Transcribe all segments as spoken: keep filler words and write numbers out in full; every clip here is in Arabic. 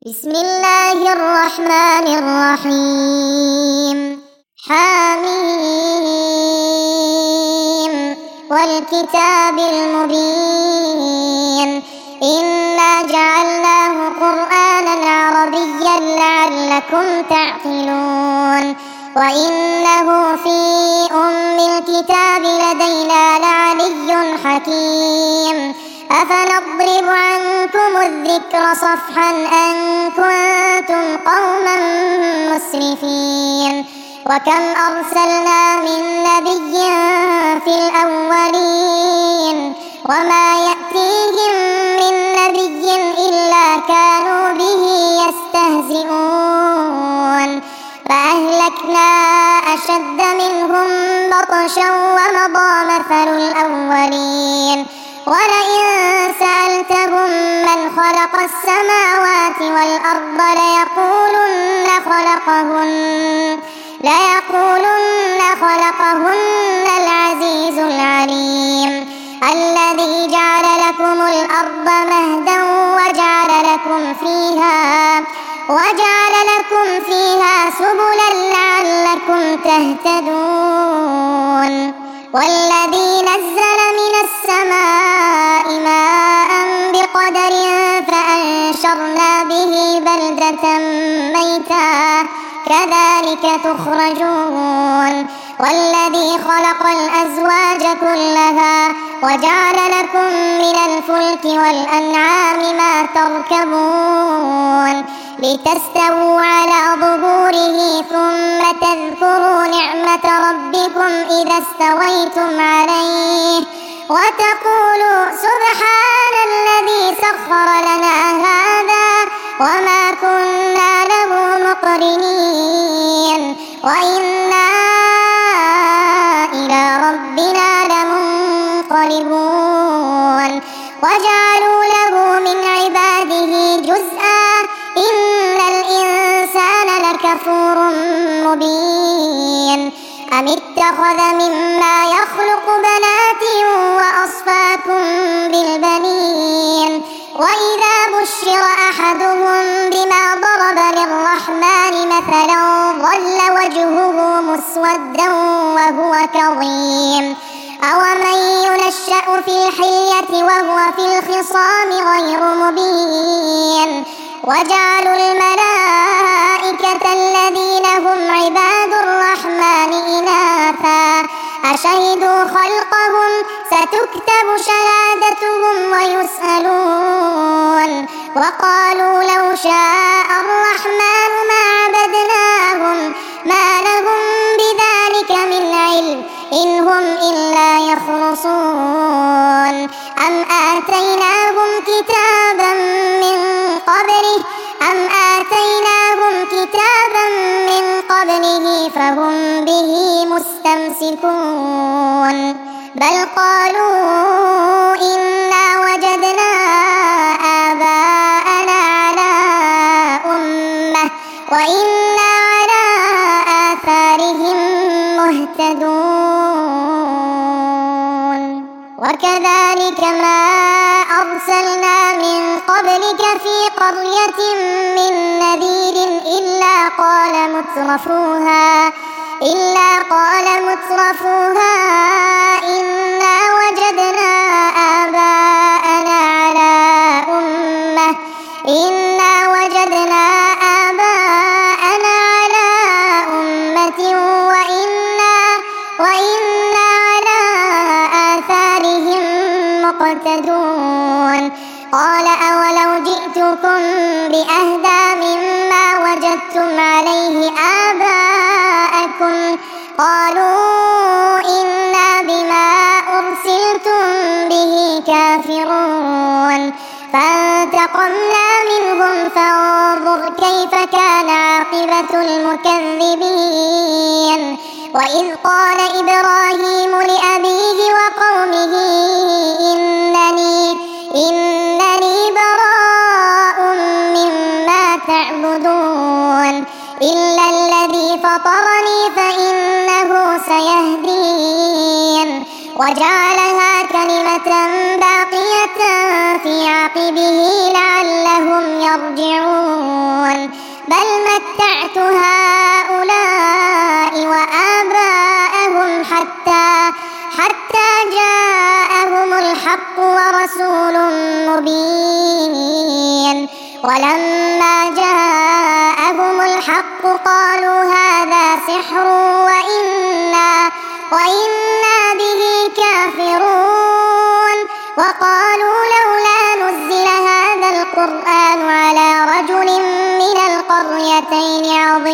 بسم الله الرحمن الرحيم. حميم والكتاب المبين إنا جعلناه قرآنا عربيا لعلكم تعقلون وإنه في أم الكتاب لدينا لعلي حكيم. أفنضرب عنكم الذكر صفحا أن كنتم قوما مسرفين. وكم أرسلنا من نبي في الأولين وما يأتيهم من نبي إلا كانوا به يستهزئون. فأهلكنا أشد منهم بطشا ومضى مثل الأولين. ولئن سألتهم من خلق السماوات والأرض ليقولن خلقهن ليقولن خلقهن العزيز العليم الذي جعل لكم الأرض مهدا وجعل لكم فيها وجعل لكم فيها سبلا لعلكم تهتدون. والذي نزل من السماء ماء بقدر فأنشرنا به بلدة ميتا كذلك تخرجون. والذي خلق الأزواج كلها وجعل لكم من الفلك والأنعام ما تركبون لتستووا على ظهوره ثم تذكروا نعمة ربكم إذا استويتم عليه وتقولوا سبحان الذي سخر لنا هذا وما كنا له مقرنين وإنا إلى ربنا لمنقلبون. وجعلوا له من عباده جزءا إن الإنسان لكفور مبين. أم اتخذ مما يخلق بنات وأصفاكم بالبنين وإذا بشر أحدهم بما ضرب للرحمن مثلا ظل وجهه مسودا وهو كظيم. أومن ينشأ في الحلية وهو في الخصام غير مبين. وجعلوا الملائكة الذين هم عباد الرحمن إناثا أشهدوا خلقهم ستكتب شهادتهم ويسألون. وقالوا لو شاء الرحمن ما عبدناهم ما لهم بذلك من علم إن هم إلا يخرصون. أم آتيناهم كتابا من قبله أم آتيناهم كتابا من قبله فهم به مستمسكون. بل قالوا إنا وجدنا آباءنا على أمة وإنا على آثارهم مهتدون. وكذلك ما أرسلنا من قبلك في قرية من نذير إلا قال مترفوها إلا قال مترفوها إنا وجدنا آباءنا على أمة إنا وجدنا آباءنا على أمة وإنا وإنا على آثارهم مقتدون. قال أولو جئتكم بأهدى مما وجدتم عليه آباءكم قالوا إنا بما أرسلتم به كافرون. فانتقمنا منهم فانظر كيف كان عاقبة المكذبين. وإذ قال إبراهيم لأبيه وقومه إنني إنني براء مما تعبدون إلا الذي فطرني فإنه سيهدين. وجعلها كلمة باقية في بعقبه لعلهم يرجعون بل متعت هؤلاء وآباءهم حتى حتى جاءهم الحق ورسول مبين ولما جاءهم الحق قالوا هذا سحر وإنا وإنا به كافرون وقالوا لولا نزل هذا القرآن على رجل من القريتين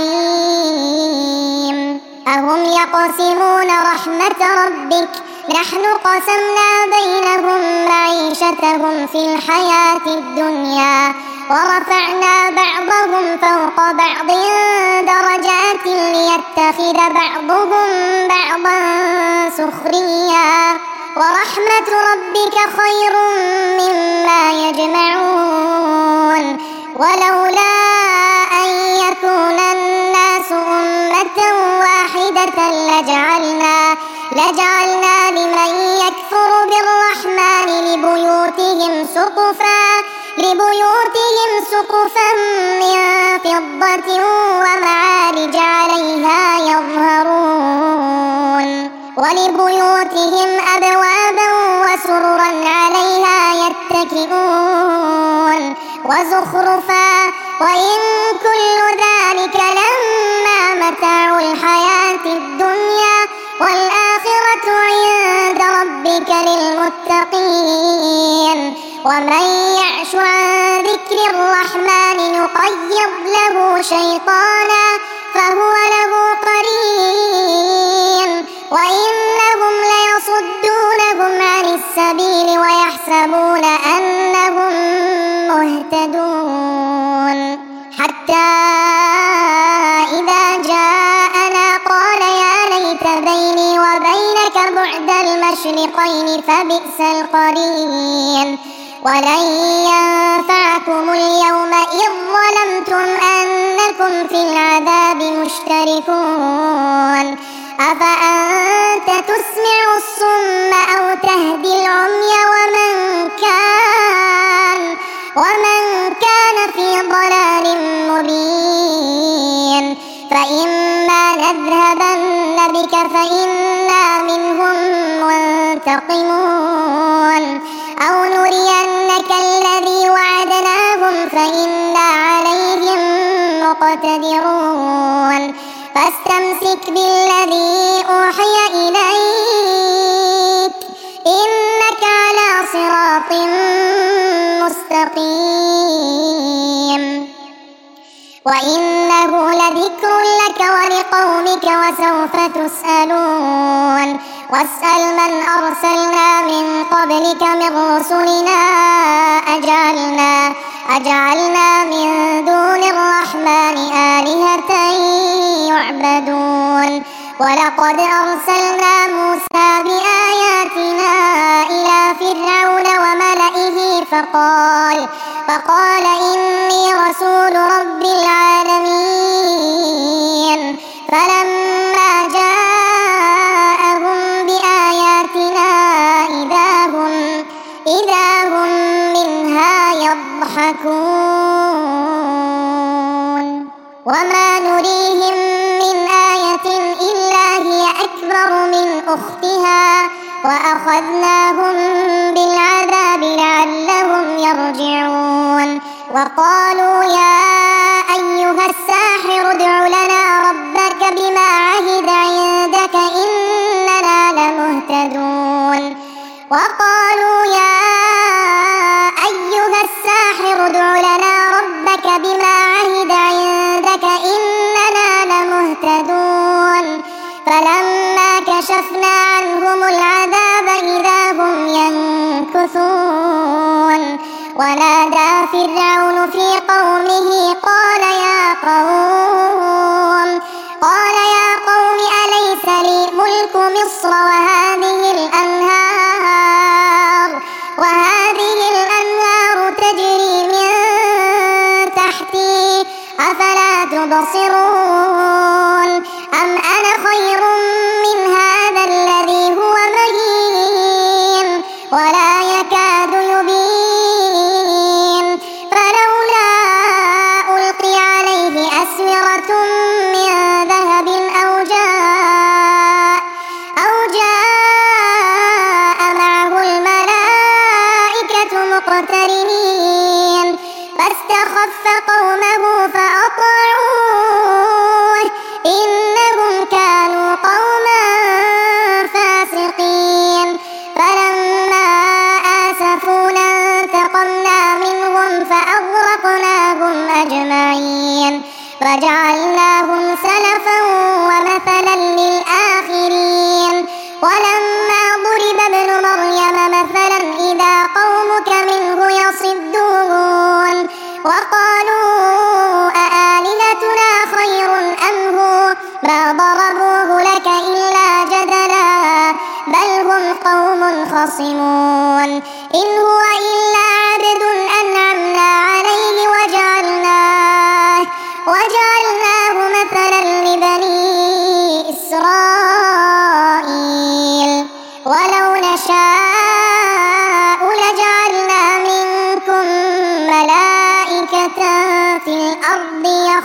عظيم أهم يقسمون رحمة ربك نحن قسمنا بينهم معيشتهم في الحياة الدنيا ورفعنا بعضهم فوق بعض درجات ليتخذ بعضهم بعضا سخريا ورحمة ربك خير مما يجمعون ولولا أن يكون الناس أمة واحدة لجعلنا لجعلنا لمن يكفر بالرحمن لبيوتهم سقفا لبيوتهم سقفا من فضة ومعارج عليها يظهرون ولبيوتهم أبوابا وسررا عليها يتكئون وزخرفا وإن كل ذلك لما متاع الحياة الدنيا والآخرة عند ربك للمتقين ومن يعش عن ذكر الرحمن نقيض له شيطانا فهو له قرين وإنهم ليصدونهم عن السبيل ويحسبون أنهم مهتدون حتى إذا جاءنا قال يا ليت بيني وبينك بعد المشرقين فبئس القرين ولن ينفعكم اليوم إذ ظلمتم أنكم في العذاب مشتركون أفأنت تسمع الصم أو تهدي العمي ومن كان ومن كان في ضلال مبين فإما نذهبن بك فإنا منهم منتقمون أو نرينك الذي وعدناهم فإنا عليهم مقتدرون فاستمسك بالذي أوحي إليك إنك على صراط مستقيم وإنه لذكر لك ولقومك وسوف تسألون واسأل من أرسلنا من قبلك من رسلنا أجعلنا أجعلنا من دون الرحمن آلهة يعبدون ولقد أرسلنا موسى بآياتنا إلى فرعون وملئه فقال فقال إني رسول رب العالمين فلما جاءهم بآياتنا إذا هم إذا هم منها يضحكون وما نريهم من آية إلا هي أكبر من أختها وأخذناهم بالعذاب لعلهم يرجعون وقالوا يا أيها الساحر ادع لنا ربك بما عهد عندك إننا لمهتدون وقالوا يا أيها الساحر ادع لنا ربك بما عهد عندك إننا لمهتدون فلما كشفنا عنهم العذاب إذا هم ينكثون ونادى فرعون في قومه قال يا قوم قال يا قوم أليس لي ملك مصر وهذه الأنهار وهذه الأنهار تجري من تحتي أفلا تبصرون أم أنا خير من هذا الذي هو مهين ولا يكاد يبين قومه فأطاعوه إنهم كانوا قوما فاسقين فلما آسفونا انتقمنا منهم فأغرقناهم أجمعين وجعلناهم سلفا ومثلا للآخرين ولما ضرب ابن مريم مثلا إذا قومك منه يصدون وقالوا أآلهتنا خير أم هو ما ضربوه لك إلا جدلا بل هم قوم خصمون إن هو إلا عبد أنعمنا عليه وجعلناه وجعلناه مثلا لبني إسرائيل ولو نشاء لجعلنا منكم ملائكة في الأرض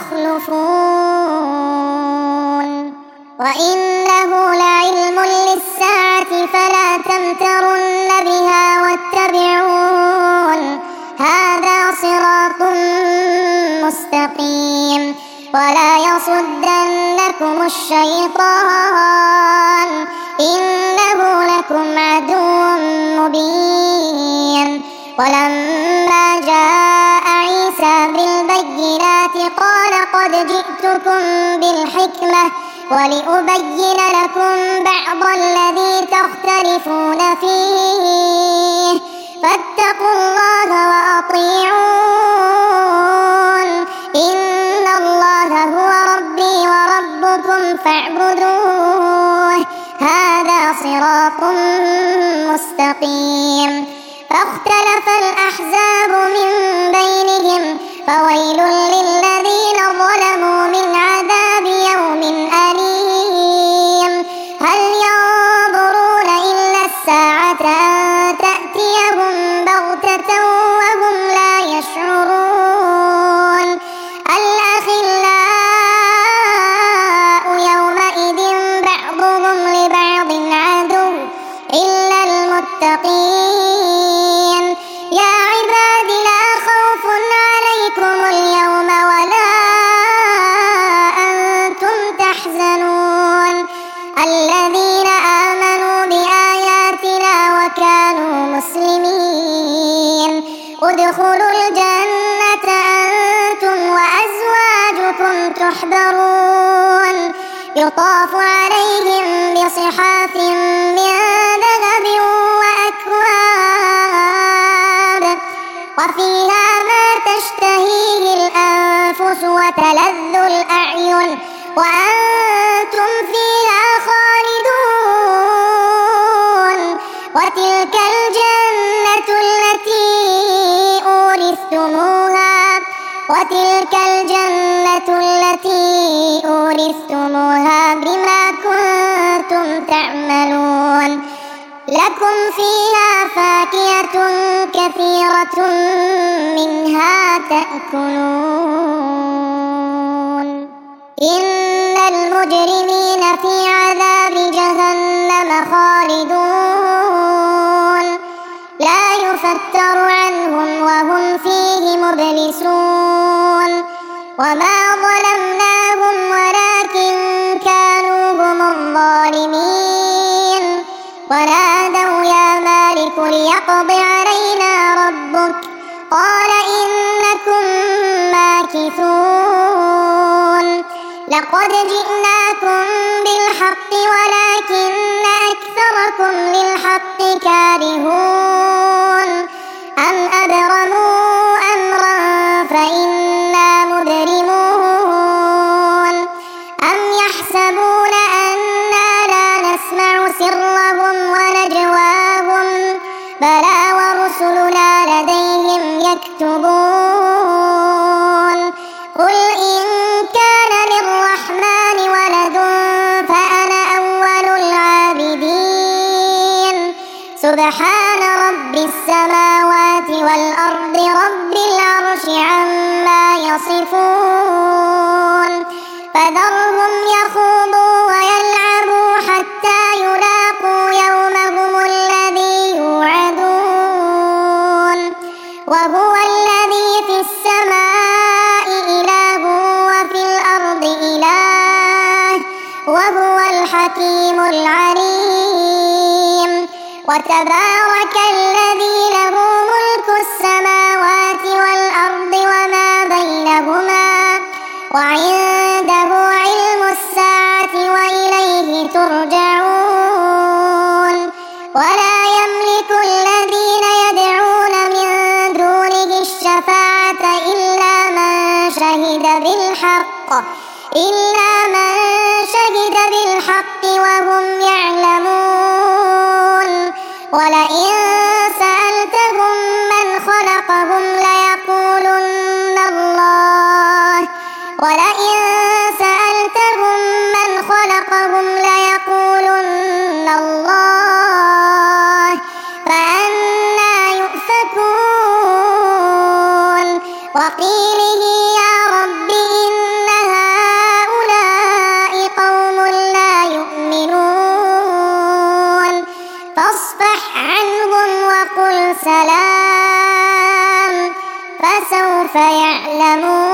يخلفون وإنه لعلم للساعة فلا تمترن بها واتبعون هذا صراط مستقيم ولا يصدنكم الشيطان إنه لكم عدو مبين ولما جاء عيسى بالبينات قال قد جئتكم بالحكمة ولأبين لكم بعض الذي تختلفون فيه فاتقوا الله وأطيعون إن الله هو ربي وربكم فاعبدوه هذا صراط مستقيم فاختلف الأحزاب من بينهم فويل للذين ظلموا من عذاب يوم أليم هل ينظرون إلا الساعة أن تأتيهم بغتة وهم لا يشعرون الأخلاء يومئذ بعضهم لبعض عدو إلا المتقين يا عباد لا خوف عليكم اليوم ولا أنتم تحزنون الذين آمنوا بآياتنا وكانوا مسلمين ادخلوا الجنة أنتم وأزواجكم تحبرون يطاف عليهم بصحاف من ذهب وأكواب وفيها ما تشتهيه الأنفس وتلذ الأعين وأنتم فيها خالدون وتلك الجنة التي أورثتموها وتلك الجنة التي أورثتموها بما كنتم تعملون لكم فيها فاكهة كثيرة منها تأكلون إن المجرمين في عذاب جهنم خالدون لا يفتر عنهم وهم فيه مبلسون وما ظلمناهم ولكن كانوا هم الظالمين ونادوا يا مالك ليقض علينا ربك قال إنكم ماكثون لقد جئناكم بالحق ولكن أكثركم للحق كارهون أم أبرموا أمرا فإنا مبرمون أم يحسبون أنا لا نسمع سرهم ونجواهم بلى ورسلنا لديهم يكتبون قل إن كان للرحمن ولد فأنا أول العابدين سبحان رب السماوات والأرض رب العرش عما يصفون فذرهم يخوضوا ويلعبوا حتى يلاقوا يومهم الذي يوعدون وهو الذي في السماء الحكيم العليم. وتبارك الذي له ملك السماوات والأرض وما بينهما وعنده علم الساعة وإليه ترجعون. ولا يملك الذين يدعون من دونه الشفاعة إلا من شهد بالحق إلا من شهد بالحق وهم يعلمون. ولئن سألتهم من خلقهم ليقولن الله ولئن سألتهم من خلقهم ليقولن الله فأنى يؤفكون. وقيله يا رب إن هؤلاء قوم لا يؤمنون فاصفح عنهم وقل سلام فسوف يعلمون.